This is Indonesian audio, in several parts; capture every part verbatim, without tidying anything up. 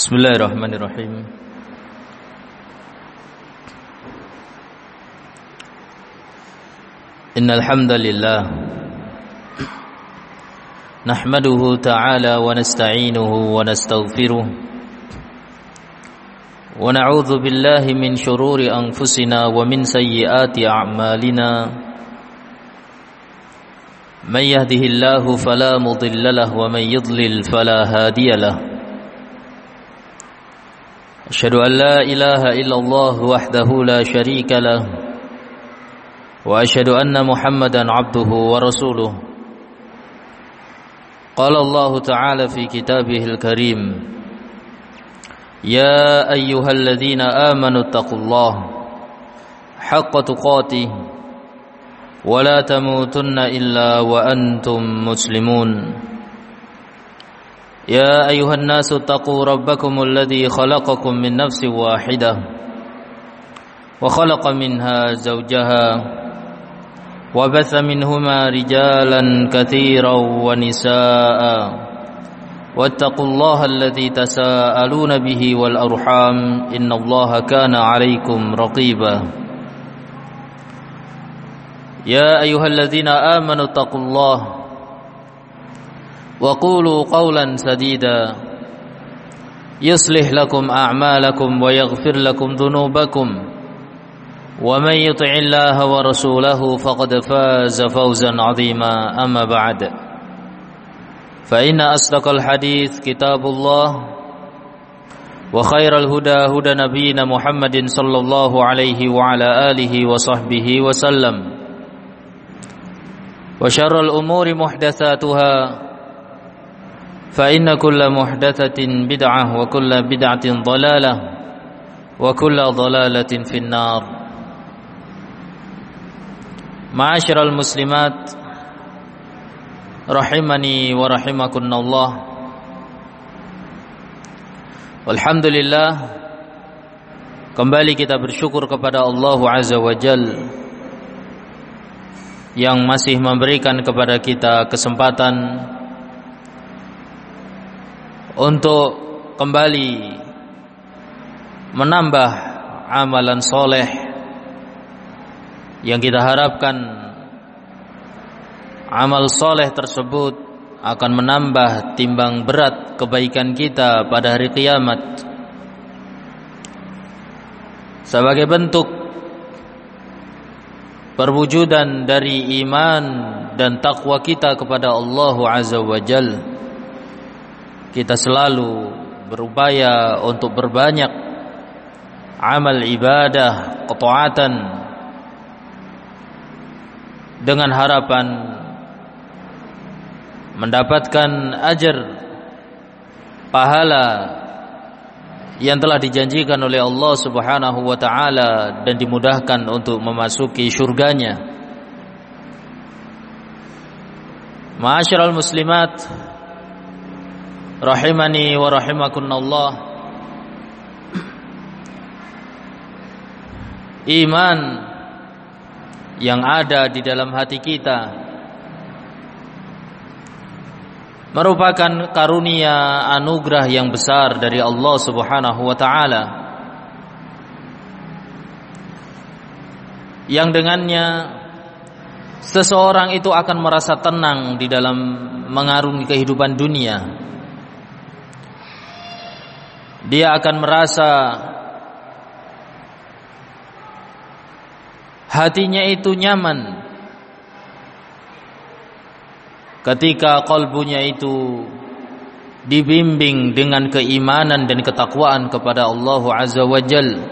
Bismillahirrahmanirrahim. Innal hamdalillah nahmaduhu ta'ala wa nasta'inuhu wa nastaghfiruh wa na'udzu billahi min shururi anfusina wa min sayyiati a'malina. Man yahdihillahu fala mudilla lahu wa man yudlil fala hadiya lahu. Asyhadu an la ilaha illallah wahdahu la syarika lah wa asyhadu anna Muhammadan abduhu wa rasuluh. Qala Allah ta'ala fi kitabihil karim, ya ayyuhalladzina amanu taqullaha haqqa tuqatih wa la tamutunna illa wa antum muslimun. يا أيها الناس اتقوا ربكم الذي خلقكم من نفس واحدة وخلق منها زوجها وبث منهما رجالا كثيرا ونساء واتقوا الله الذي تساءلون به والأرحام إن الله كان عليكم رقيبا. يا أيها الذين آمنوا اتقوا الله وقولوا قولا سديدا يصلح لكم أعمالكم ويغفر لكم ذنوبكم ومن يطع الله ورسوله فقد فاز فوزا عظيما. أما بعد فإن أصدق الحديث كتاب الله وخير الهدى هدى نبينا محمد صلى الله عليه وعلى آله وصحبه وسلم وشر الأمور محدثاتها فإن كل محدثة بدعة وكل بدعة ضلالة وكل ضلالة في النار. Ma'asyiral muslimat rahimani wa rahimakunallah. Alhamdulillah, kembali kita bersyukur kepada Allah Azza wa Jalla yang masih memberikan kepada kita kesempatan untuk kembali menambah amalan soleh yang kita harapkan amal soleh tersebut akan menambah timbang berat kebaikan kita pada hari kiamat sebagai bentuk perwujudan dari iman dan takwa kita kepada Allah Azza wa Jalla. Kita selalu berupaya untuk berbanyak amal ibadah, ketaatan dengan harapan mendapatkan ajar pahala yang telah dijanjikan oleh Allah Subhanahu wa taala dan dimudahkan untuk memasuki surganya. Ma'asyiral muslimat rahimani wa rahimakunallah. Iman yang ada di dalam hati kita merupakan karunia anugerah yang besar dari Allah Subhanahu wa taala, yang dengannya seseorang itu akan merasa tenang di dalam mengarungi kehidupan dunia. Dia akan merasa hatinya itu nyaman ketika kalbunya itu dibimbing dengan keimanan dan ketakwaan kepada Allah Azza wa Jalla.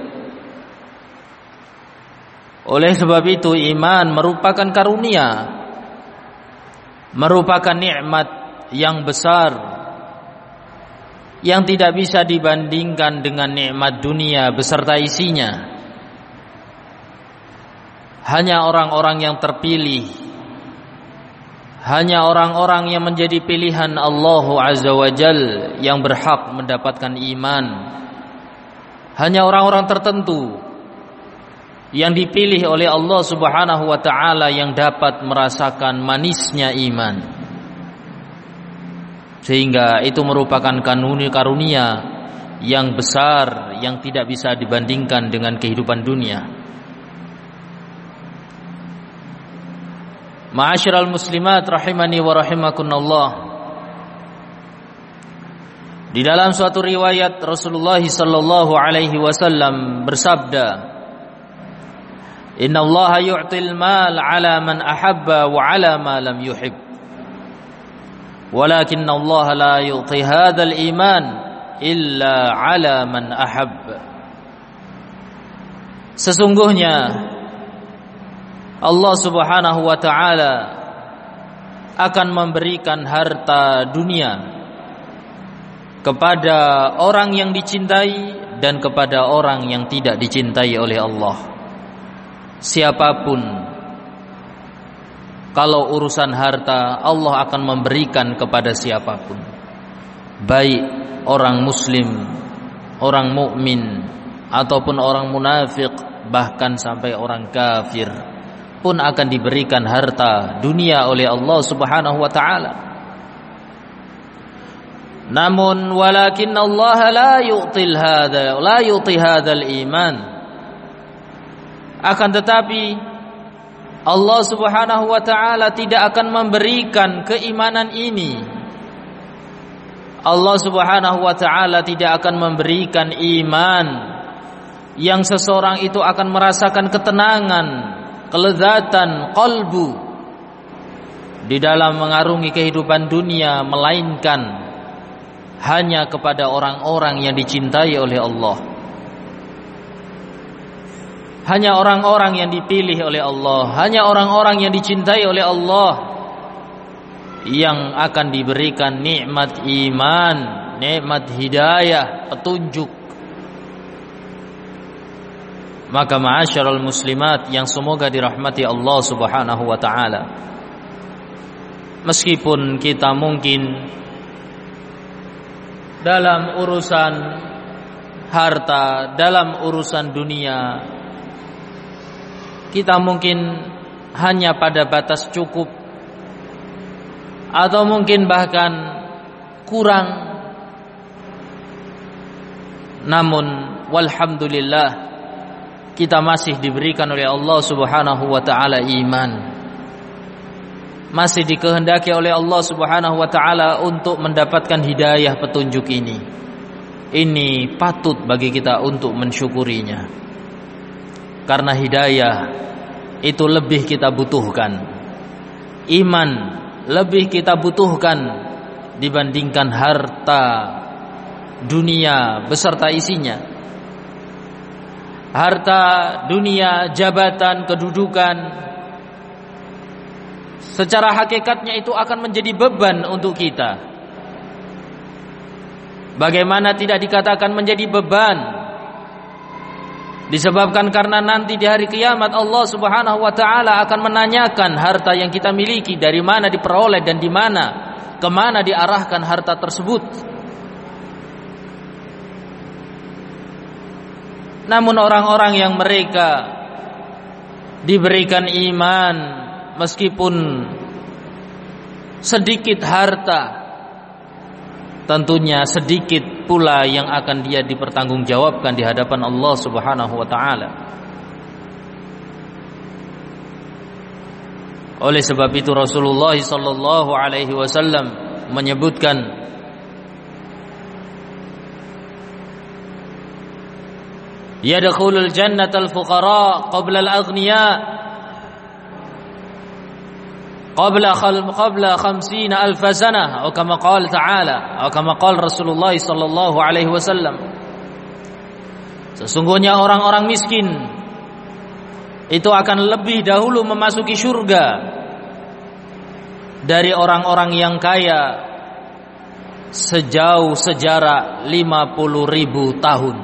Oleh sebab itu, iman merupakan karunia, merupakan nikmat yang besar yang tidak bisa dibandingkan dengan nikmat dunia beserta isinya. Hanya orang-orang yang terpilih, hanya orang-orang yang menjadi pilihan Allah Azza wa Jalla yang berhak mendapatkan iman. Hanya orang-orang tertentu yang dipilih oleh Allah Subhanahu wa taala yang dapat merasakan manisnya iman. Sehingga itu merupakan karunia yang besar yang tidak bisa dibandingkan dengan kehidupan dunia. Ma'asyiral muslimat rahimani wa rahimakumullah. Di dalam suatu riwayat Rasulullah sallallahu alaihi wasallam bersabda, "Inna Allah yu'til mal 'ala man ahabba wa 'ala ma lam yuhib. Walakin Allah la yu'ti hadzal iman illa 'ala man ahab." Sesungguhnya Allah Subhanahu wa taala akan memberikan harta dunia kepada orang yang dicintai dan kepada orang yang tidak dicintai oleh Allah. Siapapun, kalau urusan harta, Allah akan memberikan kepada siapapun, baik orang muslim, orang mukmin, ataupun orang munafik, bahkan sampai orang kafir pun akan diberikan harta dunia oleh Allah Subhanahu wa taala. Namun walakin Allah la yu'til hadza la yu'ti hadzal iman. Akan tetapi Allah Subhanahu wa taala tidak akan memberikan keimanan ini. Allah Subhanahu wa taala tidak akan memberikan iman yang seseorang itu akan merasakan ketenangan, kelezatan qalbu di dalam mengarungi kehidupan dunia, melainkan hanya kepada orang-orang yang dicintai oleh Allah. Hanya orang-orang yang dipilih oleh Allah, hanya orang-orang yang dicintai oleh Allah yang akan diberikan nikmat iman, nikmat hidayah, petunjuk. Maka ma'asyiral muslimat yang semoga dirahmati Allah Subhanahu wa taala, meskipun kita mungkin dalam urusan harta, dalam urusan dunia, kita mungkin hanya pada batas cukup, atau mungkin bahkan kurang. Namun walhamdulillah, kita masih diberikan oleh Allah Subhanahu wa taala iman, masih dikehendaki oleh Allah Subhanahu wa taala untuk mendapatkan hidayah petunjuk ini. Ini patut bagi kita untuk mensyukurinya, karena hidayah itu lebih kita butuhkan, iman lebih kita butuhkan dibandingkan harta dunia beserta isinya. Harta dunia, jabatan, kedudukan, secara hakikatnya itu akan menjadi beban untuk kita. Bagaimana tidak dikatakan menjadi beban? Disebabkan karena nanti di hari kiamat Allah Subhanahu wa taala akan menanyakan harta yang kita miliki, dari mana diperoleh dan di mana, kemana diarahkan harta tersebut. Namun orang-orang yang mereka diberikan iman, meskipun sedikit harta, tentunya sedikit pula yang akan dia dipertanggungjawabkan di hadapan Allah Subhanahu wa taala. Oleh sebab itu Rasulullah sallallahu alaihi wasallam menyebutkan, yadkhulul jannatal fuqara qabla al-aghniya qabla qabla khamsina alf sanah, atau kama qala ta'ala, atau kama qala Rasulullah sallallahu alaihi wasallam. Sesungguhnya orang-orang miskin itu akan lebih dahulu memasuki surga dari orang-orang yang kaya sejauh sejarah lima puluh ribu tahun.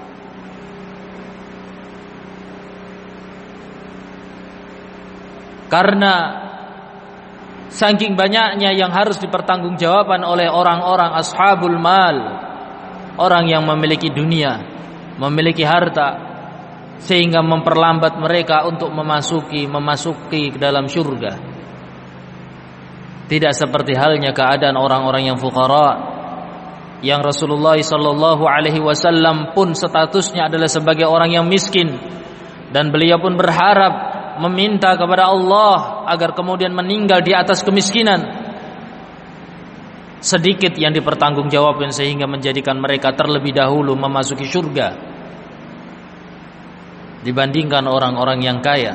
Karena saking banyaknya yang harus dipertanggungjawabkan oleh orang-orang ashabul mal, orang yang memiliki dunia, memiliki harta, sehingga memperlambat mereka untuk memasuki memasuki ke dalam surga. Tidak seperti halnya keadaan orang-orang yang fuqara, yang Rasulullah sallallahu alaihi wasallam pun statusnya adalah sebagai orang yang miskin, dan beliau pun berharap meminta kepada Allah agar kemudian meninggal di atas kemiskinan. Sedikit yang dipertanggungjawabkan sehingga menjadikan mereka terlebih dahulu memasuki surga dibandingkan orang-orang yang kaya.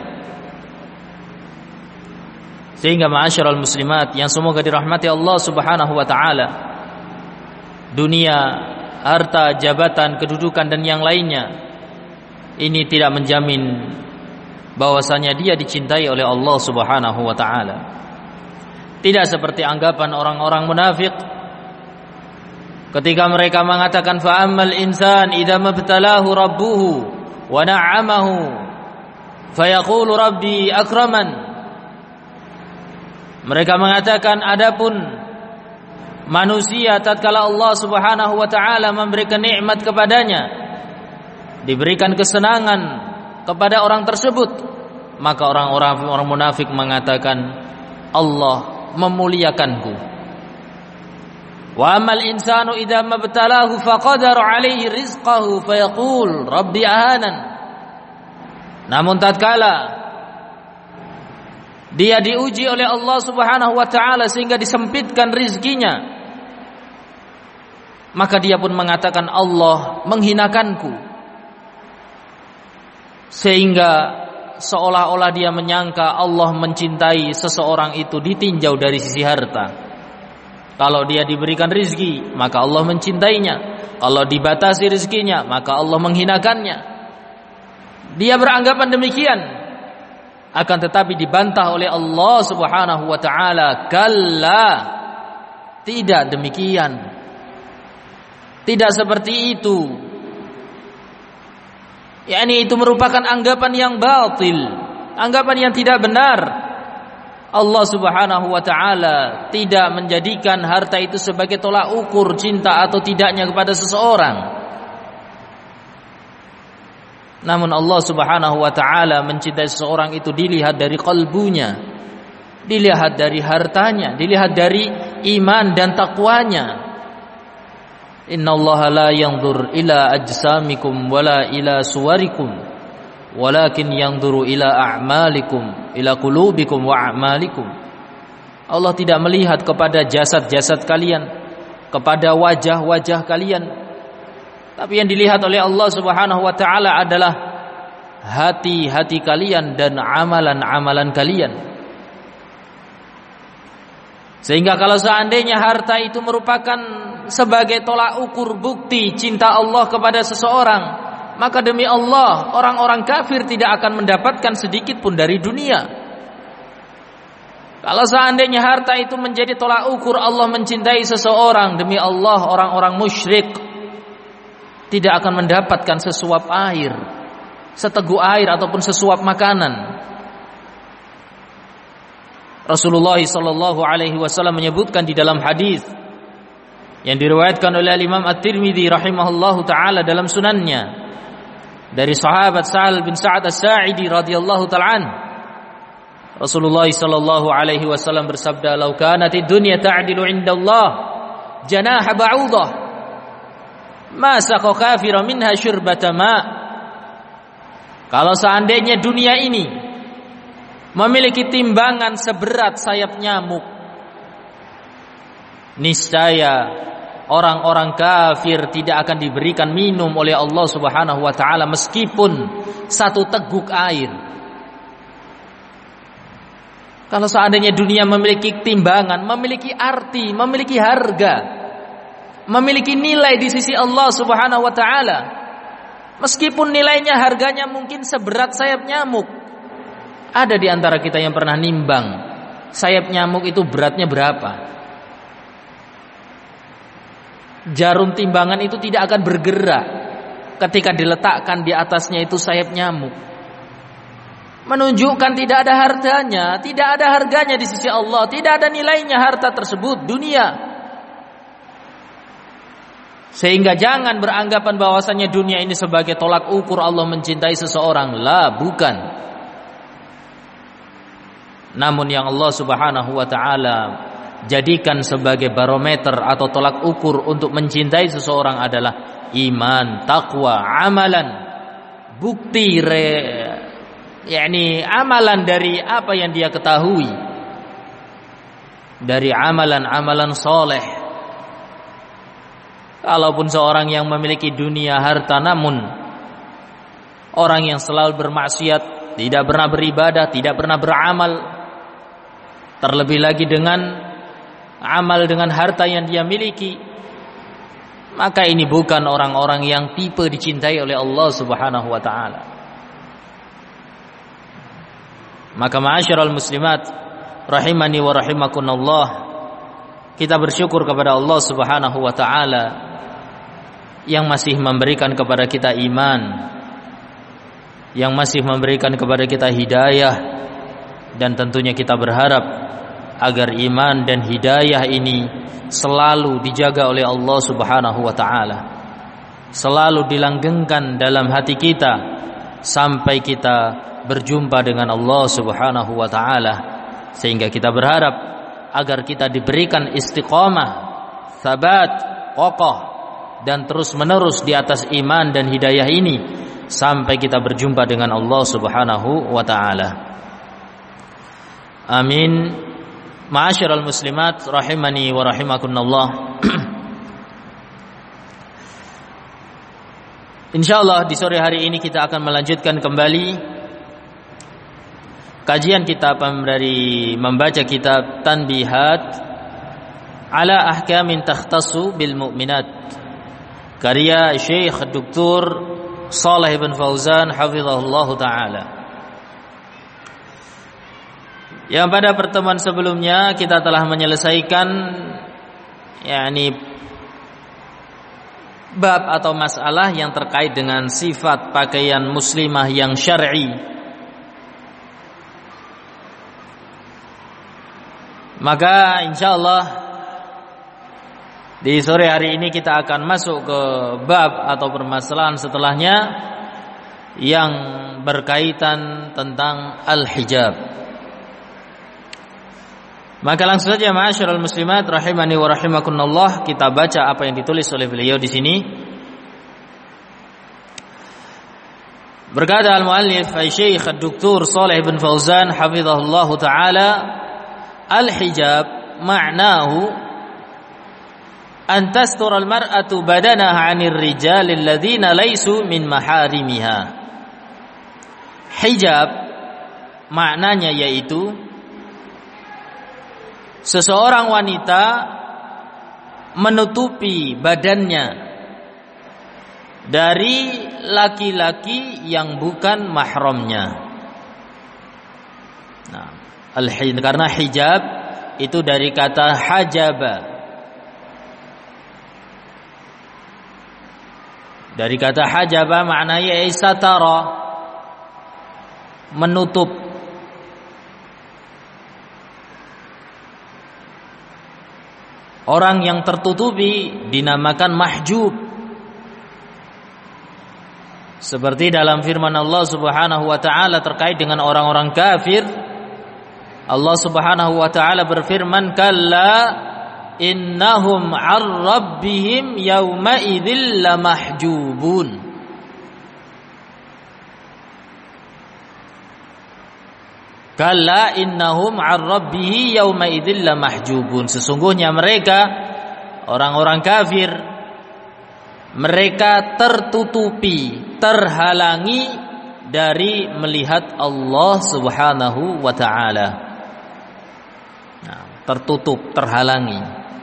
Sehingga ma'asyiral muslimat yang semoga dirahmati Allah Subhanahu wa taala, dunia, harta, jabatan, kedudukan dan yang lainnya ini tidak menjamin bahwasanya dia dicintai oleh Allah Subhanahu wa taala. Tidak seperti anggapan orang-orang munafik ketika mereka mengatakan fa ammal insan idza mabtalahu rabbuhu wa na'amahu fayaqulu rabbi akraman. Mereka mengatakan adapun manusia tatkala Allah Subhanahu wa taala memberikan nikmat kepadanya, diberikan kesenangan kepada orang tersebut, maka orang-orang orang munafik mengatakan Allah memuliakanku. Wa amal insanu idza mabtalahu faqadara alaihi rizqahu fayaqul rabbi ahanan. Namun tatkala dia diuji oleh Allah Subhanahu wa taala sehingga disempitkan rizkinya, maka dia pun mengatakan Allah menghinakanku, sehingga seolah-olah dia menyangka Allah mencintai seseorang itu ditinjau dari sisi harta. Kalau dia diberikan rizki, maka Allah mencintainya. Kalau dibatasi rizkinya, maka Allah menghinakannya. Dia beranggapan demikian. Akan tetapi dibantah oleh Allah Subhanahu wa taala, kalla, tidak demikian. Tidak seperti itu. yakni itu merupakan anggapan yang batil, anggapan yang tidak benar. Allah Subhanahu wa taala tidak menjadikan harta itu sebagai tolak ukur cinta atau tidaknya kepada seseorang. Namun Allah Subhanahu wa taala mencintai seseorang itu dilihat dari qalbunya, dilihat dari hartanya, dilihat dari iman dan takwanya. Innallaha la yanzur ila ajsamikum wala ila suwarikum walakin yanzuru ila a'malikum ila qulubikum wa a'malikum. Allah tidak melihat kepada jasad-jasad kalian, kepada wajah-wajah kalian, tapi yang dilihat oleh Allah Subhanahu wa taala adalah hati-hati kalian dan amalan-amalan kalian. Sehingga kalau seandainya harta itu merupakan sebagai tolak ukur bukti cinta Allah kepada seseorang, maka demi Allah orang-orang kafir tidak akan mendapatkan sedikit pun dari dunia. Kalau seandainya harta itu menjadi tolak ukur Allah mencintai seseorang, demi Allah orang-orang musyrik tidak akan mendapatkan sesuap air, seteguk air ataupun sesuap makanan. Rasulullah sallallahu alaihi wasallam menyebutkan di dalam hadis yang diriwayatkan oleh Imam At-Tirmidzi rahimahullahu taala dalam sunannya dari sahabat Sa'al bin Sa'ad As-Sa'idi radhiyallahu taala an, Rasulullah sallallahu alaihi wasallam bersabda, "Lau kanatid dunya ta'dilu 'inda Allah janaha ba'udah ma saqa kafiran minha syurbata ma." Kalau seandainya dunia ini memiliki timbangan seberat sayap nyamuk, niscaya orang-orang kafir tidak akan diberikan minum oleh Allah Subhanahu wa taala meskipun satu teguk air. Kalau seandainya dunia memiliki timbangan, memiliki arti, memiliki harga, memiliki nilai di sisi Allah Subhanahu wa taala, meskipun nilainya, harganya mungkin seberat sayap nyamuk. Ada di antara kita yang pernah nimbang sayap nyamuk itu beratnya berapa? Jarum timbangan itu tidak akan bergerak ketika diletakkan di atasnya itu sayap nyamuk. Menunjukkan tidak ada harganya, tidak ada harganya di sisi Allah, tidak ada nilainya harta tersebut, dunia. Sehingga jangan beranggapan bahwasanya dunia ini sebagai tolak ukur Allah mencintai seseorang. La, bukan. Namun yang Allah Subhanahu wa taala jadikan sebagai barometer atau tolak ukur untuk mencintai seseorang adalah iman, takwa, amalan, bukti re, yakni amalan dari apa yang dia ketahui, dari amalan-amalan soleh. Kalaupun seorang yang memiliki dunia harta namun orang yang selalu bermaksiat, tidak pernah beribadah, tidak pernah beramal, terlebih lagi dengan amal dengan harta yang dia miliki, maka ini bukan orang-orang yang tipe dicintai oleh Allah Subhanahu wa taala. Maka ma'asyiral muslimat rahimani wa rahimakumullah, kita bersyukur kepada Allah Subhanahu wa taala yang masih memberikan kepada kita iman, yang masih memberikan kepada kita hidayah, dan tentunya kita berharap agar iman dan hidayah ini selalu dijaga oleh Allah Subhanahu wa taala, selalu dilanggengkan dalam hati kita sampai kita berjumpa dengan Allah Subhanahu wa taala, sehingga kita berharap agar kita diberikan istiqamah, sabat, kokoh dan terus menerus di atas iman dan hidayah ini sampai kita berjumpa dengan Allah Subhanahu wa taala. Amin. Ma'asyiral muslimat rahimani wa rahimakumullah. Insyaallah di sore hari ini kita akan melanjutkan kembali kajian kita dari membaca kitab Tanbihat ala Ahkamin Takhtassu bil Mu'minat, karya Syekh Doktor Shalih bin Fauzan hafizahullah taala. Yang pada pertemuan sebelumnya kita telah menyelesaikan yakni bab atau masalah yang terkait dengan sifat pakaian muslimah yang syar'i. Maka insyaallah di sore hari ini kita akan masuk ke bab atau permasalahan setelahnya yang berkaitan tentang al-hijab. Maka langsung saja ma'asyiral muslimat rahimani wa rahimakumullah, kita baca apa yang ditulis oleh beliau di sini. Berkata al-muallif Syekh Doktor Shalih bin Fauzan hafizahullah taala, al-hijab ma'nahu an tastura al-mar'atu badanaha 'anil rijal alladhina laysu min maharimiha. Hijab maknanya yaitu seseorang wanita menutupi badannya dari laki-laki yang bukan mahramnya. Nah, al-hijab karena hijab itu dari kata hajaba, dari kata hajaba maknanya satara, menutup. Orang yang tertutupi dinamakan mahjub. Seperti dalam firman Allah Subhanahu wa taala terkait dengan orang-orang kafir, Allah Subhanahu wa taala berfirman, kalla innahum 'an rabbihim yauma idzil lamahjubun. Kalla innahum 'an rabbihi yauma idzil lamahjubun. Sesungguhnya mereka orang-orang kafir, mereka tertutupi, terhalangi dari melihat Allah Subhanahu wa taala. Nah, tertutup, terhalangi.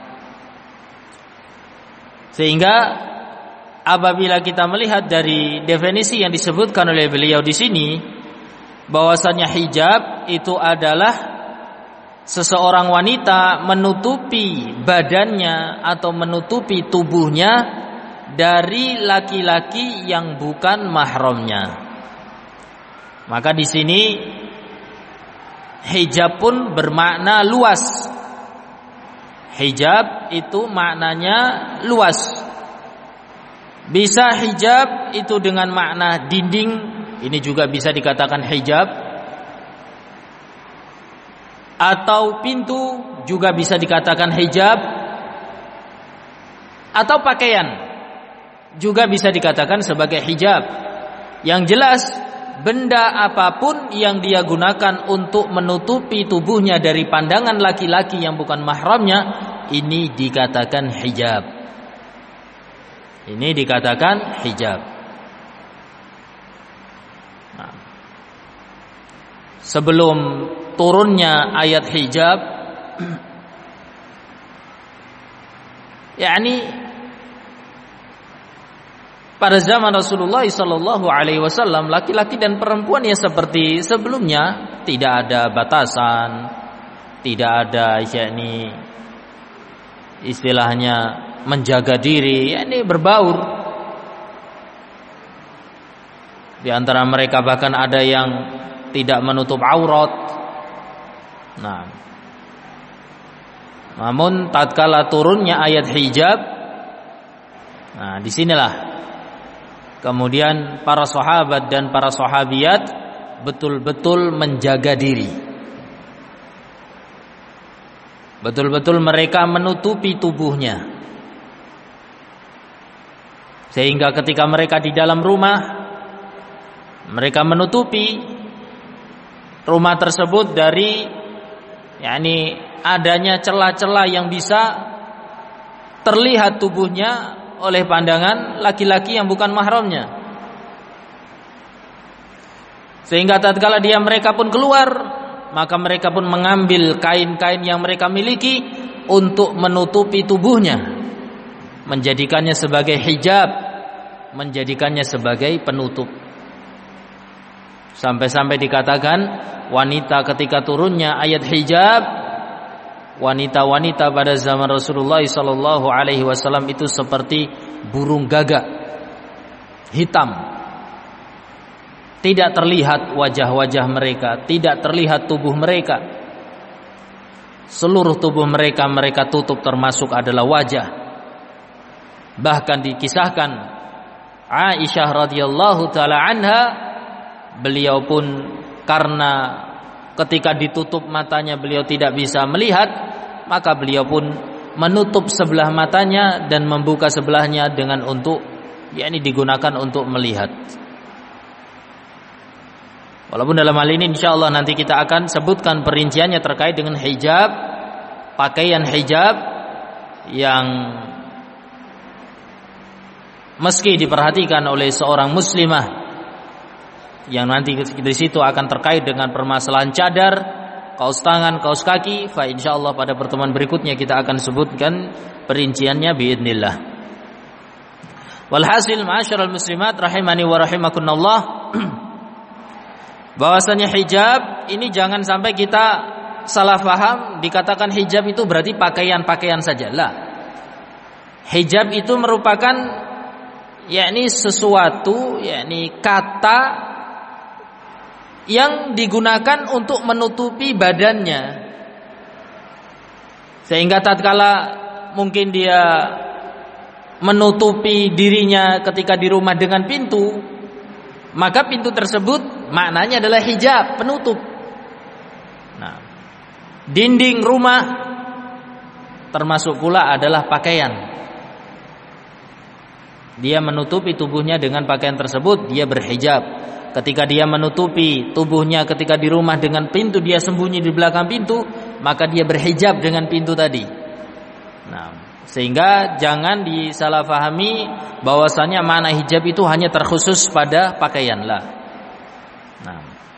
Sehingga apabila kita melihat dari definisi yang disebutkan oleh beliau di sini, bahwasanya hijab itu adalah seseorang wanita menutupi badannya atau menutupi tubuhnya dari laki-laki yang bukan mahramnya. Maka di sini hijab pun bermakna luas. Hijab itu maknanya luas. Bisa hijab itu dengan makna dinding, ini juga bisa dikatakan hijab. atau pintu juga bisa dikatakan hijab, atau pakaian juga bisa dikatakan sebagai hijab. Yang jelas benda apapun yang dia gunakan untuk menutupi tubuhnya dari pandangan laki-laki yang bukan mahramnya, ini dikatakan hijab. Ini dikatakan hijab. Nah, sebelum turunnya ayat hijab, yakni pada zaman Rasulullah sallallahu alaihi wasallam, laki-laki dan perempuan ya seperti sebelumnya, tidak ada batasan, tidak ada yakni istilahnya menjaga diri, yakni berbaur. Di antara mereka bahkan ada yang tidak menutup aurat. Nah, namun tatkala turunnya ayat hijab, nah disinilah kemudian para sahabat dan para sahabiyat betul-betul menjaga diri. Betul-betul mereka menutupi tubuhnya. Sehingga ketika mereka di dalam rumah, mereka menutupi rumah tersebut dari yakni adanya celah-celah yang bisa terlihat tubuhnya oleh pandangan laki-laki yang bukan mahramnya. Sehingga tatkala dia mereka pun keluar, maka mereka pun mengambil kain-kain yang mereka miliki untuk menutupi tubuhnya, menjadikannya sebagai hijab, menjadikannya sebagai penutup. Sampai-sampai dikatakan wanita ketika turunnya ayat hijab, wanita-wanita pada zaman Rasulullah sallallahu alaihi wasallam itu seperti burung gagak hitam. Tidak terlihat wajah-wajah mereka, tidak terlihat tubuh mereka. Seluruh tubuh mereka mereka tutup, termasuk adalah wajah. Bahkan dikisahkan Aisyah radhiyallahu taala anha, beliau pun karena ketika ditutup matanya beliau tidak bisa melihat, maka beliau pun menutup sebelah matanya dan membuka sebelahnya dengan untuk yakni digunakan untuk melihat. Walaupun dalam hal ini insyaallah nanti kita akan sebutkan perinciannya terkait dengan hijab, pakaian hijab yang meski diperhatikan oleh seorang muslimah, yang nanti di situ akan terkait dengan permasalahan cadar, kaos tangan, kaos kaki. Fa insyaallah pada pertemuan berikutnya kita akan sebutkan perinciannya biidznillah. Walhasil ma'asyiral muslimat rahimani wa rahimakumullah, bahwasanya hijab ini jangan sampai kita salah paham, dikatakan hijab itu berarti pakaian-pakaian saja. Lah. Hijab itu merupakan yakni sesuatu, yakni kata yang digunakan untuk menutupi badannya. Sehingga tatkala mungkin dia menutupi dirinya ketika di rumah dengan pintu, maka pintu tersebut maknanya adalah hijab, penutup. Nah, dinding rumah termasuk pula adalah pakaian. Dia menutupi tubuhnya dengan pakaian tersebut, dia berhijab. Ketika dia menutupi tubuhnya ketika di rumah dengan pintu, dia sembunyi di belakang pintu, maka dia berhijab dengan pintu tadi. Nah, sehingga jangan disalahfahami bahwasanya makna hijab itu hanya terkhusus pada pakaian lah. Nah.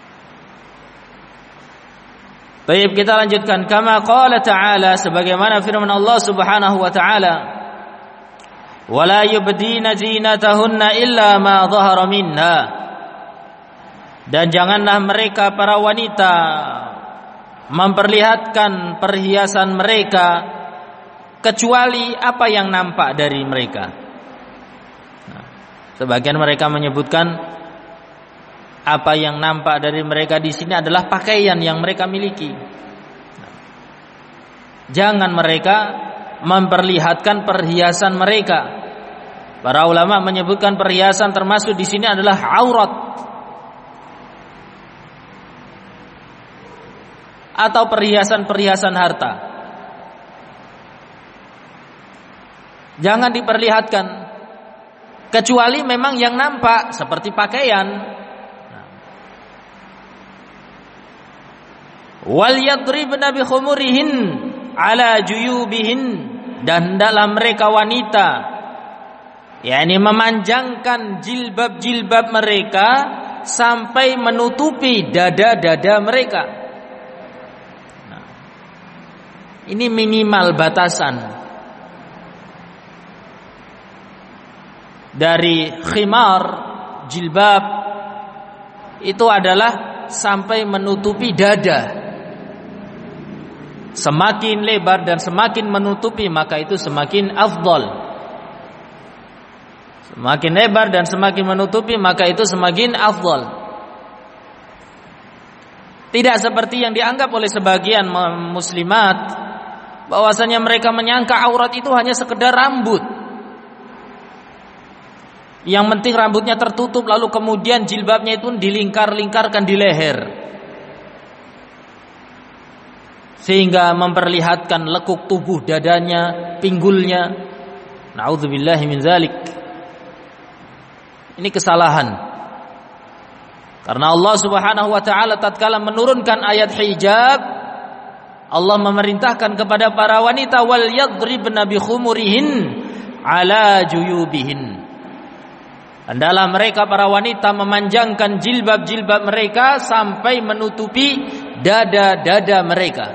Baik, kita lanjutkan. Kama qala ta'ala, sebagaimana firman Allah Subhanahu wa ta'ala, wala yubdina zinatahunna illa ma dhahara minha. Dan janganlah mereka para wanita memperlihatkan perhiasan mereka kecuali apa yang nampak dari mereka. Nah, sebagian mereka menyebutkan apa yang nampak dari mereka di sini adalah pakaian yang mereka miliki. Nah, jangan mereka memperlihatkan perhiasan mereka. Para ulama menyebutkan perhiasan termasuk di sini adalah aurat. atau perhiasan-perhiasan harta. Jangan diperlihatkan, kecuali memang yang nampak seperti pakaian. Wal yadribna bi khumurihin ala juyubihin, dan hendaklah mereka wanita yakni memanjangkan jilbab-jilbab mereka sampai menutupi dada-dada mereka. Nah, ini minimal batasan dari khimar, jilbab itu adalah sampai menutupi dada. Semakin lebar dan semakin menutupi, maka itu semakin afdal. Semakin lebar dan semakin menutupi, maka itu semakin afdal. Tidak seperti yang dianggap oleh sebagian muslimat, bahwasanya mereka menyangka aurat itu hanya sekedar rambut. Yang penting rambutnya tertutup, lalu kemudian jilbabnya itu dilingkar-lingkarkan di leher, sehingga memperlihatkan lekuk tubuh dadanya, pinggulnya. Na'udzubillahi min zalik. Ini kesalahan. Karena Allah Subhanahu wa taala tatkala menurunkan ayat hijab, Allah memerintahkan kepada para wanita wal yadribna bi khumurihin ala juyubihin. Hendaklah mereka para wanita memanjangkan jilbab-jilbab mereka sampai menutupi dada-dada mereka.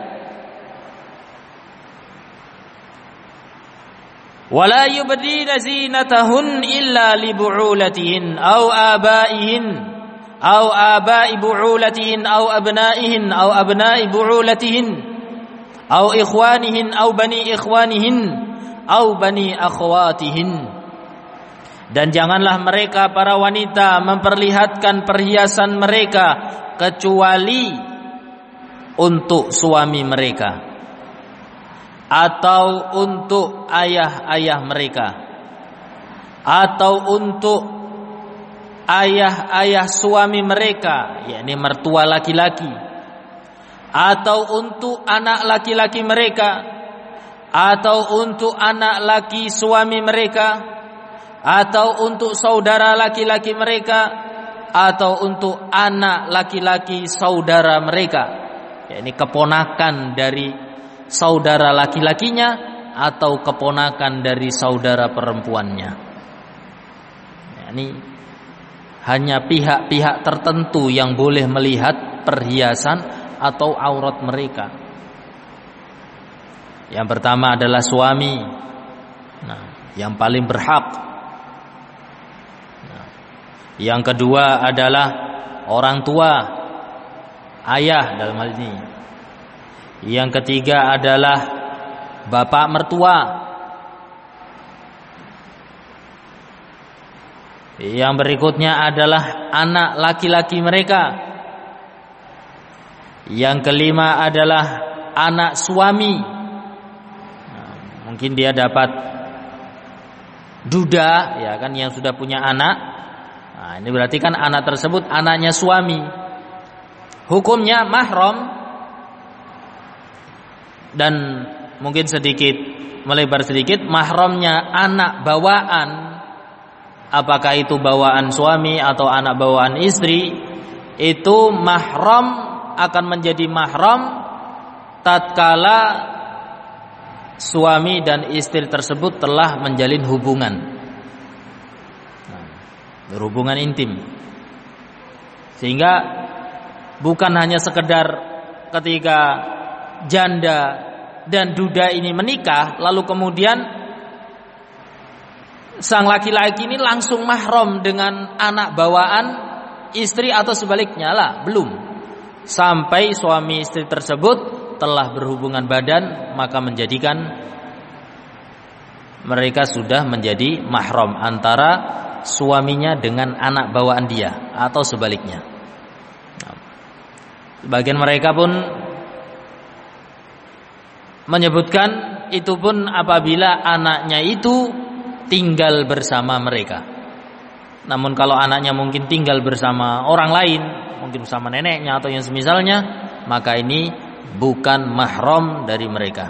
Wala yubdina zinatahun illa li bu'ulatihin aw abaihin aw abai bu'ulatihin aw abnaihin aw abnai bu'ulatihin aw ikhwanihin aw bani ikhwanihin aw bani akhwatihin. Dan janganlah mereka para wanita memperlihatkan perhiasan mereka kecuali untuk suami mereka atau untuk ayah-ayah mereka atau untuk ayah-ayah suami mereka, yakni mertua laki-laki, atau untuk anak laki-laki mereka, atau untuk anak laki suami mereka, atau untuk saudara laki-laki mereka, atau untuk anak laki-laki saudara mereka, yakni keponakan dari saudara laki-lakinya atau keponakan dari saudara perempuannya. Ini hanya pihak-pihak tertentu yang boleh melihat perhiasan atau aurat mereka. Yang pertama adalah suami, nah, yang paling berhak. Nah, yang kedua adalah orang tua, ayah dalam hal ini. Yang ketiga adalah bapak mertua. Yang berikutnya adalah anak laki-laki mereka. Yang kelima adalah anak suami. Nah, mungkin dia dapat duda, ya kan, yang sudah punya anak. Nah, ini berarti kan anak tersebut anaknya suami. Hukumnya mahram. Dan mungkin sedikit melebar sedikit, mahramnya anak bawaan, apakah itu bawaan suami atau anak bawaan istri, itu mahram akan menjadi mahram tatkala suami dan istri tersebut telah menjalin hubungan, nah, berhubungan intim. Sehingga bukan hanya sekedar ketika janda dan duda ini menikah, lalu kemudian sang laki-laki ini langsung mahram dengan anak bawaan istri atau sebaliknya, lah, belum. Sampai suami istri tersebut telah berhubungan badan, maka menjadikan mereka sudah menjadi mahram antara suaminya dengan anak bawaan dia atau sebaliknya. Nah, sebagian mereka pun menyebutkan itu pun apabila anaknya itu tinggal bersama mereka. Namun kalau anaknya mungkin tinggal bersama orang lain, mungkin bersama neneknya atau yang semisalnya, maka ini bukan mahram dari mereka.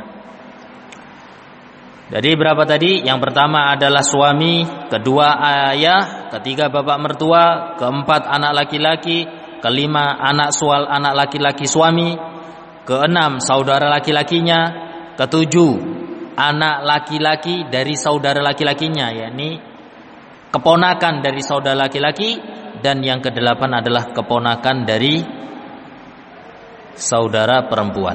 Jadi berapa tadi? Yang pertama adalah suami, kedua ayah, ketiga bapak mertua, keempat anak laki-laki, kelima anak sual anak laki-laki suami, keenam saudara laki-lakinya, ketujuh anak laki-laki dari saudara laki-lakinya, yakni keponakan dari saudara laki-laki, dan yang kedelapan adalah keponakan dari saudara perempuan.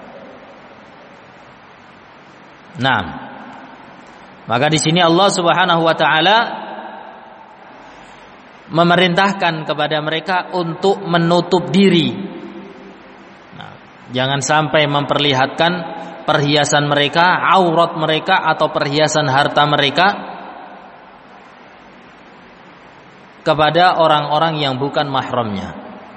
Nah, maka di sini Allah Subhanahu wa taala memerintahkan kepada mereka untuk menutup diri. Nah, jangan sampai memperlihatkan perhiasan mereka, aurat mereka atau perhiasan harta mereka kepada orang-orang yang bukan mahramnya.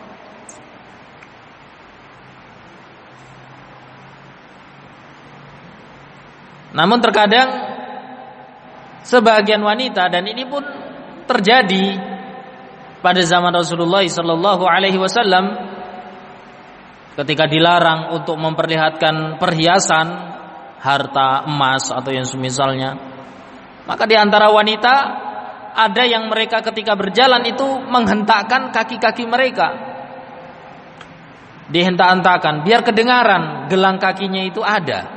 Namun terkadang sebagian wanita, dan ini pun terjadi pada zaman Rasulullah sallallahu alaihi wasallam, ketika dilarang untuk memperlihatkan perhiasan harta emas atau yang semisalnya, maka di antara wanita ada yang mereka ketika berjalan itu menghentakkan kaki-kaki mereka, dihentak-hentakan biar kedengaran gelang kakinya itu ada.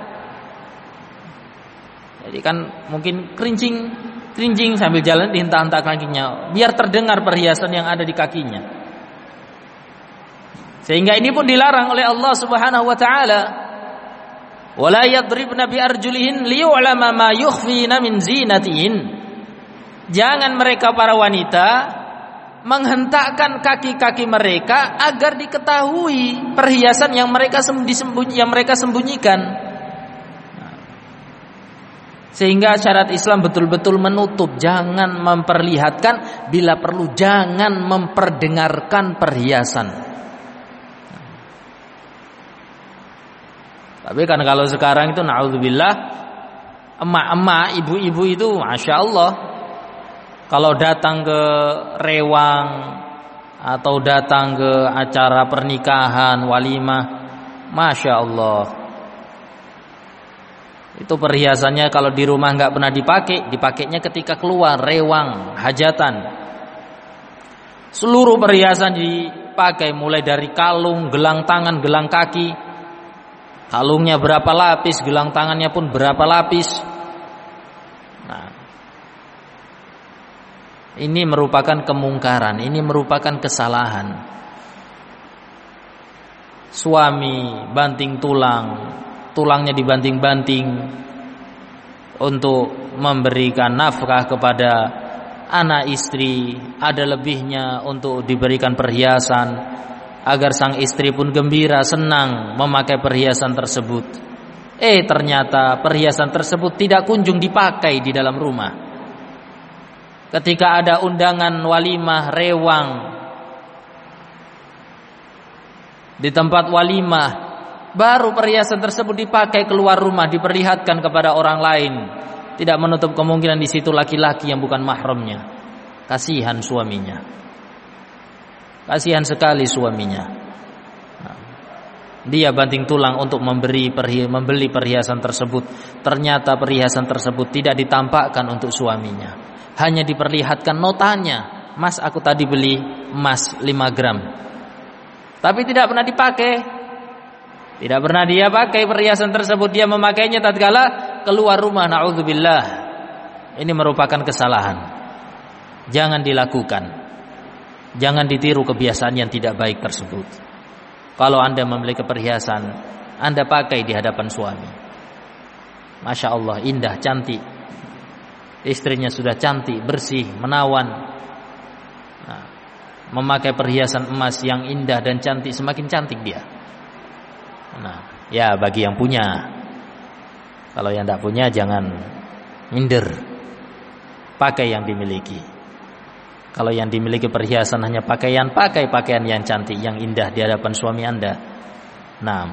Jadi kan mungkin kerincing, kerincing sambil jalan dihentak-hentak kakinya, biar terdengar perhiasan yang ada di kakinya. Sehingga ini pun dilarang oleh Allah Subhanahu wa taala. Wala yadribna bi arjulihin liyu'lama ma yukhfina min zinatihin. Jangan mereka para wanita menghentakkan kaki-kaki mereka agar diketahui perhiasan yang mereka sembunyi, yang mereka sembunyikan. Sehingga syariat Islam betul-betul menutup, jangan memperlihatkan, bila perlu jangan memperdengarkan perhiasan. Tapi kan kalau sekarang itu na'udzubillah, emak-emak, ibu-ibu itu Masya Allah, kalau datang ke rewang atau datang ke acara pernikahan, walimah, Masya Allah, itu perhiasannya kalau di rumah nggak pernah dipakai, dipakainya ketika keluar rewang, hajatan. Seluruh perhiasan dipakai, mulai dari kalung, gelang tangan, gelang kaki. Kalungnya berapa lapis, gelang tangannya pun berapa lapis. Nah, ini merupakan kemungkaran, ini merupakan kesalahan. Suami banting tulang, tulangnya dibanting-banting untuk memberikan nafkah kepada anak istri, ada lebihnya untuk diberikan perhiasan agar sang istri pun gembira, senang memakai perhiasan tersebut. Eh ternyata perhiasan tersebut tidak kunjung dipakai di dalam rumah. Ketika ada undangan walimah rewang, di tempat walimah, baru perhiasan tersebut dipakai keluar rumah, diperlihatkan kepada orang lain. Tidak menutup kemungkinan di situ laki-laki yang bukan mahramnya. Kasihan suaminya, kasihan sekali suaminya. Nah, dia banting tulang untuk memberi perhi- membeli perhiasan tersebut. Ternyata perhiasan tersebut tidak ditampakkan untuk suaminya, hanya diperlihatkan notanya. Mas, aku tadi beli emas lima gram, tapi tidak pernah dipakai. Tidak pernah dia pakai perhiasan tersebut, dia memakainya tatkala keluar rumah. Na'udzubillah. Ini merupakan kesalahan. Jangan dilakukan. Jangan ditiru kebiasaan yang tidak baik tersebut. Kalau Anda memiliki perhiasan, Anda pakai di hadapan suami. Masya Allah, indah, cantik. Istrinya sudah cantik, bersih, menawan. Nah, memakai perhiasan emas yang indah dan cantik, semakin cantik dia. Nah, ya bagi yang punya. Kalau yang tidak punya jangan minder, pakai yang dimiliki. Kalau yang dimiliki perhiasan hanya pakaian, pakai pakaian yang cantik, yang indah di hadapan suami Anda. Nah,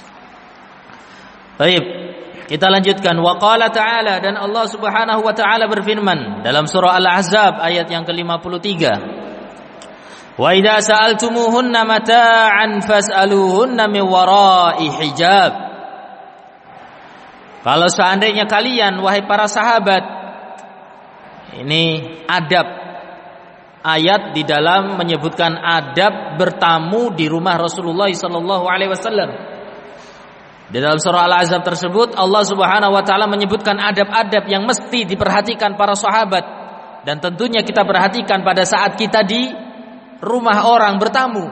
baik, kita lanjutkan. Wa qala ta'ala, dan Allah Subhanahu wa taala berfirman dalam surah Al-Ahzab ayat yang ke lima puluh tiga. Wa idza sa'altumuhunna mata'an fas'aluhunna min wara'i hijab. Kalau seandainya kalian wahai para sahabat, ini adab, ayat di dalam menyebutkan adab bertamu di rumah Rasulullah sallallahu alaihi wasallam. Di dalam surah Al-Ahzab tersebut Allah Subhanahu wa taala menyebutkan adab-adab yang mesti diperhatikan para sahabat, dan tentunya kita perhatikan pada saat kita di rumah orang bertamu.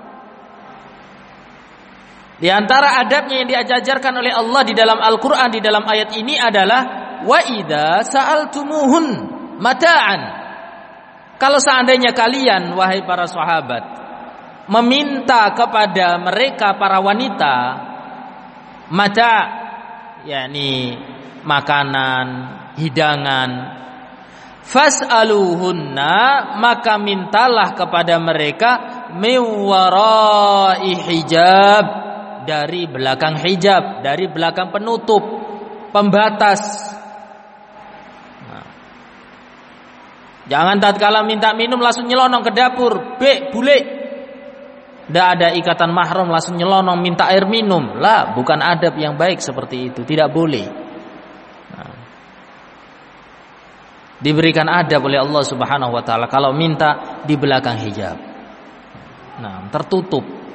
Di antara adabnya yang diajarkan oleh Allah di dalam Al-Qur'an di dalam ayat ini adalah wa idza sa'altumuhun mata'an. Kalau seandainya kalian wahai para sahabat meminta kepada mereka para wanita mata, yakni makanan, hidangan, fas'aluhunna, maka mintalah kepada mereka min wara'i hijab, dari belakang hijab, dari belakang penutup, pembatas. Nah. Jangan tatkala minta minum langsung nyelonong ke dapur, be bule. Tidak ada ikatan mahram langsung nyelonong minta air minum. Lah, bukan adab yang baik seperti itu, tidak boleh. Nah. Diberikan adab oleh Allah Subhanahu wa taala kalau minta di belakang hijab. Nah, tertutup.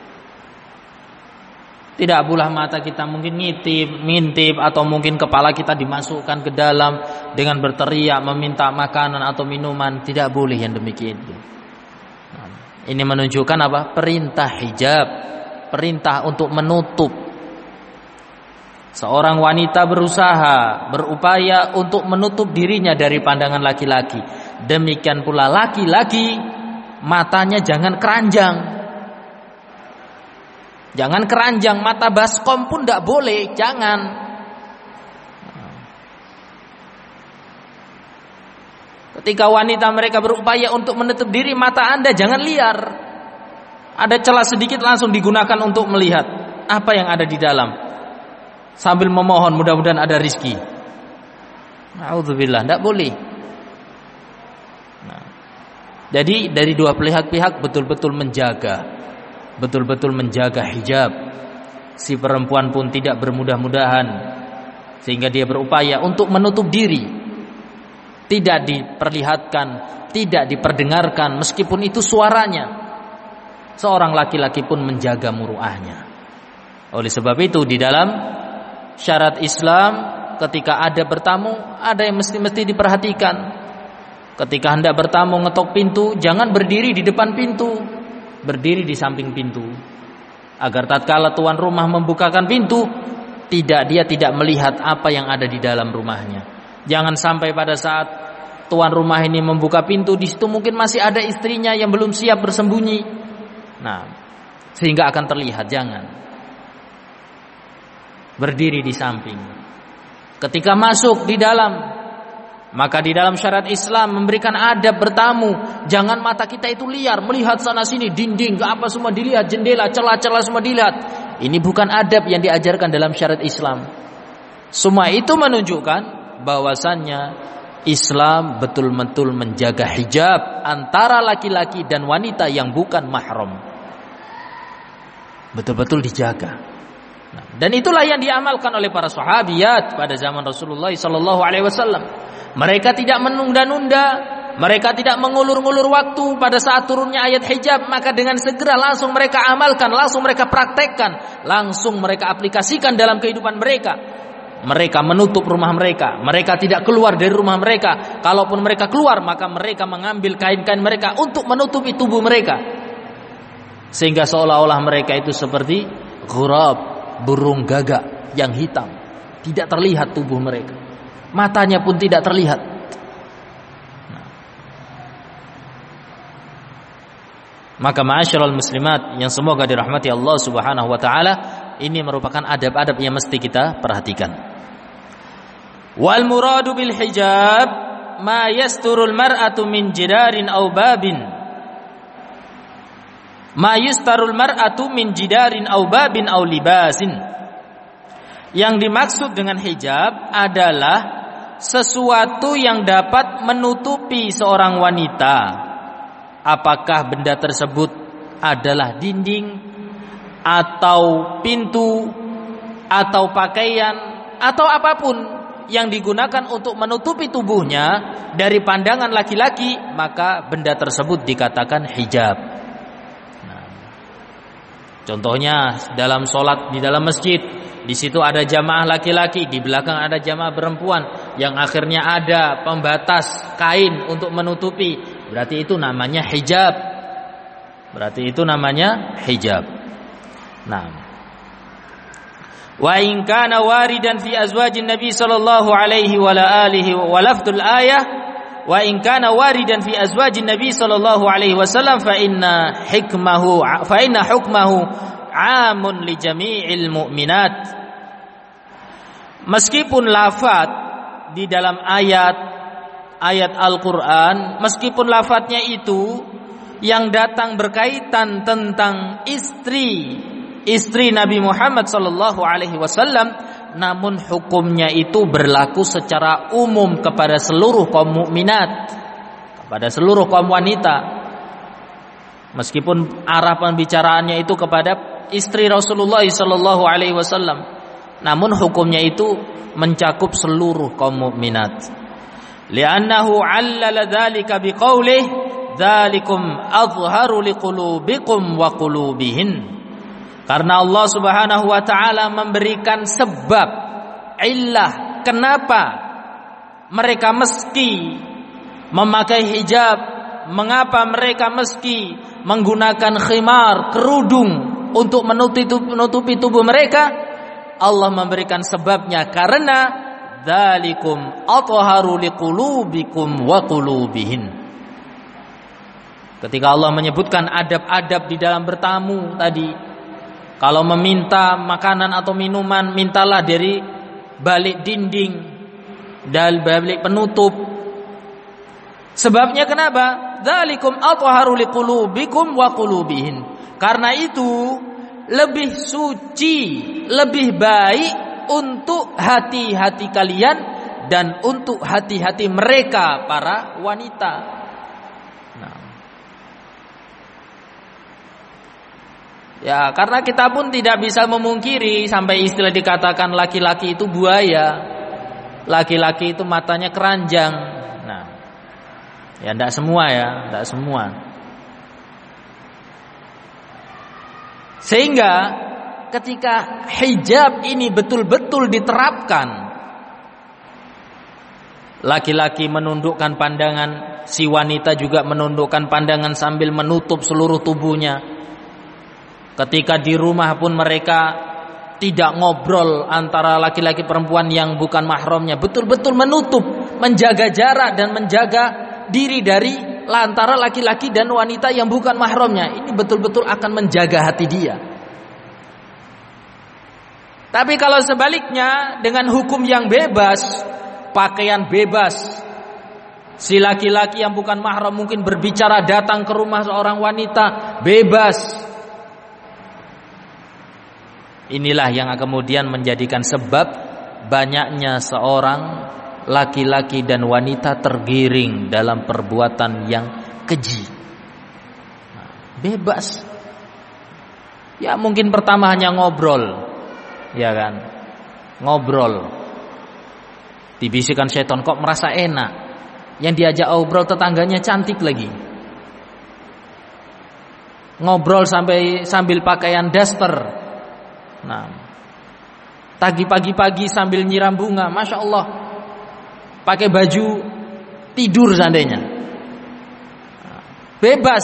Tidak pula mata kita mungkin ngintip, ngintip atau mungkin kepala kita dimasukkan ke dalam dengan berteriak meminta makanan atau minuman. Tidak boleh yang demikian itu. Nah, ini menunjukkan apa? Perintah hijab, perintah untuk menutup. Seorang wanita berusaha, berupaya untuk menutup dirinya dari pandangan laki-laki. Demikian pula laki-laki, matanya jangan keranjang. Jangan keranjang, mata baskom pun tidak boleh, jangan. Ketika wanita mereka berupaya untuk menutup diri, mata Anda jangan liar. Ada celah sedikit langsung digunakan untuk melihat apa yang ada di dalam. Sambil memohon mudah-mudahan ada rizki. Na'udzubillah, tidak boleh. Nah, jadi dari dua pihak-pihak betul-betul menjaga. Betul-betul menjaga hijab. Si perempuan pun tidak bermudah-mudahan, sehingga dia berupaya untuk menutup diri, tidak diperlihatkan, tidak diperdengarkan, meskipun itu suaranya. Seorang laki-laki pun menjaga muruahnya. Oleh sebab itu di dalam syarat Islam, ketika ada bertamu, ada yang mesti-mesti diperhatikan. Ketika hendak bertamu ngetok pintu, jangan berdiri di depan pintu, berdiri di samping pintu, agar tatkala tuan rumah membukakan pintu, tidak dia tidak melihat apa yang ada di dalam rumahnya. Jangan sampai pada saat tuan rumah ini membuka pintu, di situ mungkin masih ada istrinya yang belum siap bersembunyi. Nah, sehingga akan terlihat. Jangan berdiri di samping. Ketika masuk di dalam, maka di dalam syariat Islam memberikan adab bertamu. Jangan mata kita itu liar, melihat sana sini, dinding, ke apa semua dilihat, jendela, celah-celah semua dilihat. Ini bukan adab yang diajarkan dalam syariat Islam. Semua itu menunjukkan bahwasannya Islam betul-betul menjaga hijab antara laki-laki dan wanita yang bukan mahram. Betul-betul dijaga. Nah, dan itulah yang diamalkan oleh para sahabiyat pada zaman Rasulullah sallallahu alaihi wasallam. Mereka tidak menunda-nunda, mereka tidak mengulur-ngulur waktu pada saat turunnya ayat hijab, maka dengan segera langsung mereka amalkan, langsung mereka praktekkan, langsung mereka aplikasikan dalam kehidupan mereka. Mereka menutup rumah mereka, mereka tidak keluar dari rumah mereka. Kalaupun mereka keluar, maka mereka mengambil kain-kain mereka untuk menutupi tubuh mereka, sehingga seolah-olah mereka itu seperti ghurab, burung gagak yang hitam, tidak terlihat tubuh mereka, matanya pun tidak terlihat. Nah. Maka ma'asyiral muslimat yang semoga dirahmati Allah Subhanahu wa taala, ini merupakan adab-adab yang mesti kita perhatikan. Wal muradu bil hijab ma yasturul mar'atu min jidarin aw babin. Ma yasturul mar'atu min jidarin aw babin aw libasin. Yang dimaksud dengan hijab adalah sesuatu yang dapat menutupi seorang wanita apakah benda tersebut adalah dinding atau pintu atau pakaian atau apapun yang digunakan untuk menutupi tubuhnya dari pandangan laki-laki, maka benda tersebut dikatakan hijab. Nah, contohnya dalam sholat di dalam masjid, di situ ada jamaah laki-laki, di belakang ada jamaah perempuan, yang akhirnya ada pembatas kain untuk menutupi, berarti itu namanya hijab. Berarti itu namanya hijab. Nah, wa in kana waridan fi azwajin nabi sallallahu alaihi wa alihi wa lafdul ayah wa in kana waridan fi azwajin nabi sallallahu alaihi wasallam fa inna hikmahu fa inna hukmahu amun li jami'il mu'minat. Meskipun lafaz di dalam ayat ayat Al-Qur'an, meskipun lafaznya itu yang datang berkaitan tentang istri istri Nabi Muhammad sallallahu alaihi wasallam, namun hukumnya itu berlaku secara umum kepada seluruh kaum mukminat, kepada seluruh kaum wanita. Meskipun arah pembicaraannya itu kepada istri Rasulullah sallallahu alaihi wasallam, namun hukumnya itu mencakup seluruh kaum mukminat. Li'annahu 'allala dzalika biqaulih dzalikum adhharu liqulubikum wa qulubihin. Karena Allah Subhanahu wa taala memberikan sebab, illah kenapa mereka meski memakai hijab, mengapa mereka meski menggunakan khimar, kerudung untuk menutupi, menutupi tubuh mereka. Allah memberikan sebabnya karena dzalikum athharu liqulubikum wa qulubihin. Ketika Allah menyebutkan adab-adab di dalam bertamu tadi, kalau meminta makanan atau minuman, mintalah dari balik dinding dan balik penutup. Sebabnya kenapa? Dzalikum athharu liqulubikum wa qulubihin. Karena itu lebih suci, lebih baik untuk hati-hati kalian dan untuk hati-hati mereka para wanita. Ya, karena kita pun tidak bisa memungkiri sampai istilah dikatakan laki-laki itu buaya, laki-laki itu matanya keranjang. Nah, ya tidak semua ya, tidak semua. Sehingga ketika hijab ini betul-betul diterapkan, laki-laki menundukkan pandangan, si wanita juga menundukkan pandangan sambil menutup seluruh tubuhnya. Ketika di rumah pun mereka tidak ngobrol antara laki-laki perempuan yang bukan mahramnya, betul-betul menutup, menjaga jarak dan menjaga diri dari antara laki-laki dan wanita yang bukan mahramnya. Ini betul-betul akan menjaga hati dia. Tapi kalau sebaliknya dengan hukum yang bebas, pakaian bebas, si laki-laki yang bukan mahram mungkin berbicara datang ke rumah seorang wanita, bebas. Inilah yang kemudian menjadikan sebab banyaknya seorang laki-laki dan wanita tergiring dalam perbuatan yang keji. Bebas. Ya mungkin pertama hanya ngobrol, ya kan? Ngobrol. Dibisikkan setan kok merasa enak. Yang diajak ngobrol tetangganya cantik lagi. Ngobrol sampai sambil pakaian daster. Nah, tadi pagi-pagi sambil nyiram bunga, masya Allah, pakai baju tidur seandainya, bebas.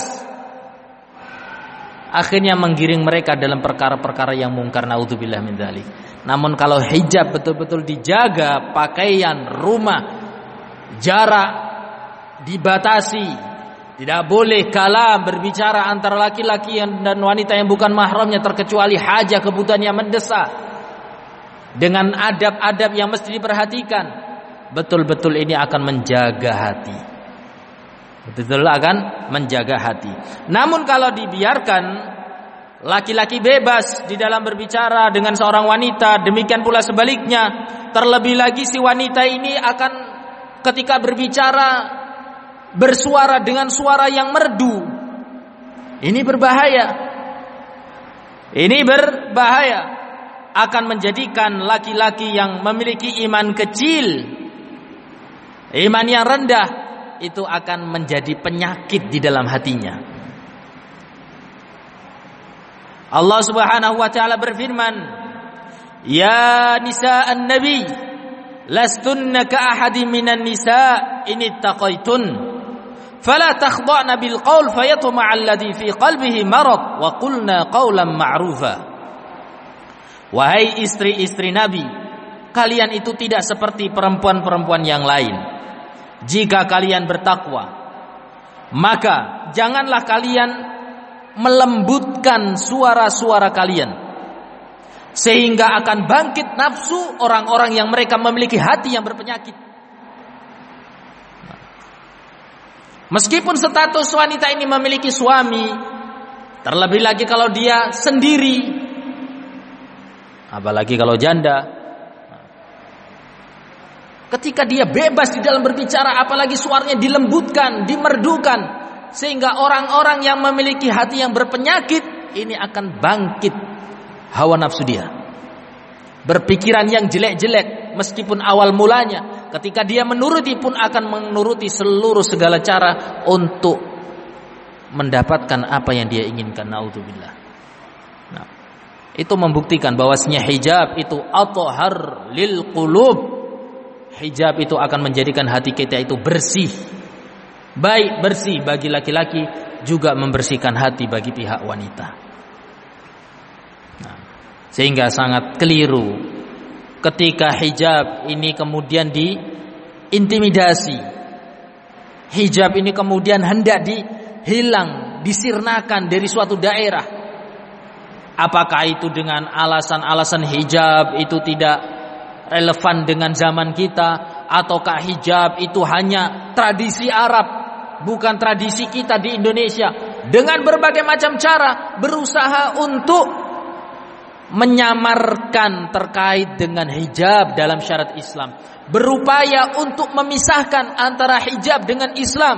Akhirnya menggiring mereka dalam perkara-perkara yang mungkar, naudzubillah min dzalik. Namun kalau hijab betul-betul dijaga, pakaian, rumah, jarak dibatasi. Tidak boleh kalam berbicara antara laki-laki dan wanita yang bukan mahramnya terkecuali hajat kebutuhan yang mendesak. Dengan adab-adab yang mesti diperhatikan. Betul-betul ini akan menjaga hati. Betul-betul akan menjaga hati. Namun kalau dibiarkan laki-laki bebas di dalam berbicara dengan seorang wanita, demikian pula sebaliknya. Terlebih lagi si wanita ini akan ketika berbicara bersuara dengan suara yang merdu. Ini berbahaya. Ini berbahaya. Akan menjadikan laki-laki yang memiliki iman kecil, iman yang rendah, itu akan menjadi penyakit di dalam hatinya. Allah Subhanahu wa taala berfirman, "Ya nisa'an nabi, lastunna ka ahadin minan nisa' in ittaqaitun, fala takhda'na bil qaul fayatma'a alladhi fi qalbihi marad wa qulna qawlan ma'rufa." Wahai istri-istri Nabi, kalian itu tidak seperti perempuan-perempuan yang lain. Jika kalian bertakwa, maka janganlah kalian melembutkan suara-suara kalian, sehingga akan bangkit nafsu orang-orang yang mereka memiliki hati yang berpenyakit. Meskipun status wanita ini memiliki suami, terlebih lagi kalau dia sendiri, apalagi kalau janda, ketika dia bebas di dalam berbicara, apalagi suaranya dilembutkan, dimerdukan, sehingga orang-orang yang memiliki hati yang berpenyakit ini akan bangkit hawa nafsu dia, berpikiran yang jelek-jelek. Meskipun awal mulanya ketika dia menuruti pun akan menuruti seluruh segala cara untuk mendapatkan apa yang dia inginkan. Naudzubillah. Nah, itu membuktikan bahwasanya hijab itu athhar lil qulub. Hijab itu akan menjadikan hati kita itu bersih. Baik bersih bagi laki-laki, juga membersihkan hati bagi pihak wanita. Nah, sehingga sangat keliru ketika hijab ini kemudian diintimidasi. Hijab ini kemudian hendak dihilang, disirnakan dari suatu daerah. Apakah itu dengan alasan-alasan hijab itu tidak relevan dengan zaman kita, ataukah hijab itu hanya tradisi Arab, bukan tradisi kita di Indonesia? Dengan berbagai macam cara berusaha untuk menyamarkan terkait dengan hijab dalam syariat Islam, berupaya untuk memisahkan antara hijab dengan Islam.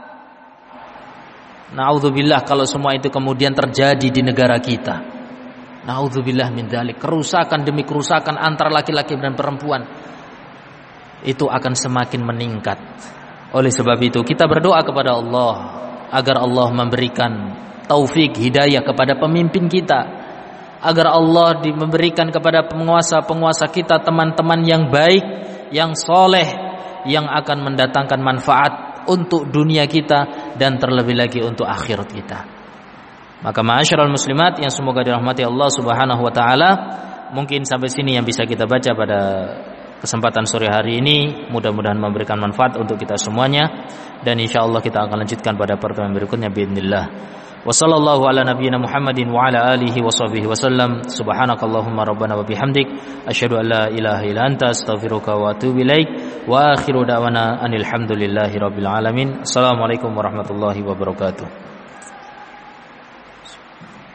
Naudzubillah kalau semua itu kemudian terjadi di negara kita. Naudzubillah min dzalik, kerusakan demi kerusakan antara laki-laki dan perempuan itu akan semakin meningkat. Oleh sebab itu kita berdoa kepada Allah agar Allah memberikan taufik hidayah kepada pemimpin kita, agar Allah memberikan kepada penguasa-penguasa kita teman-teman yang baik, yang soleh, yang akan mendatangkan manfaat untuk dunia kita dan terlebih lagi untuk akhirat kita. Maka ma'asyiral muslimat yang semoga dirahmati Allah Subhanahu wa taala, mungkin sampai sini yang bisa kita baca pada kesempatan sore hari ini. Mudah-mudahan memberikan manfaat untuk kita semuanya, dan insyaallah kita akan lanjutkan pada pertemuan berikutnya باذنillah. Wa sallallahu ala nabiyyina Muhammadin wa ala alihi wa sahbihi wasallam. Subhanakallahumma rabbana wa bihamdik asyhadu an la ilaha illa anta astaghfiruka wa atubu ilaik. Wa akhiru da'wana anil hamdulillahi rabbil alamin. Assalamualaikum warahmatullahi wabarakatuh.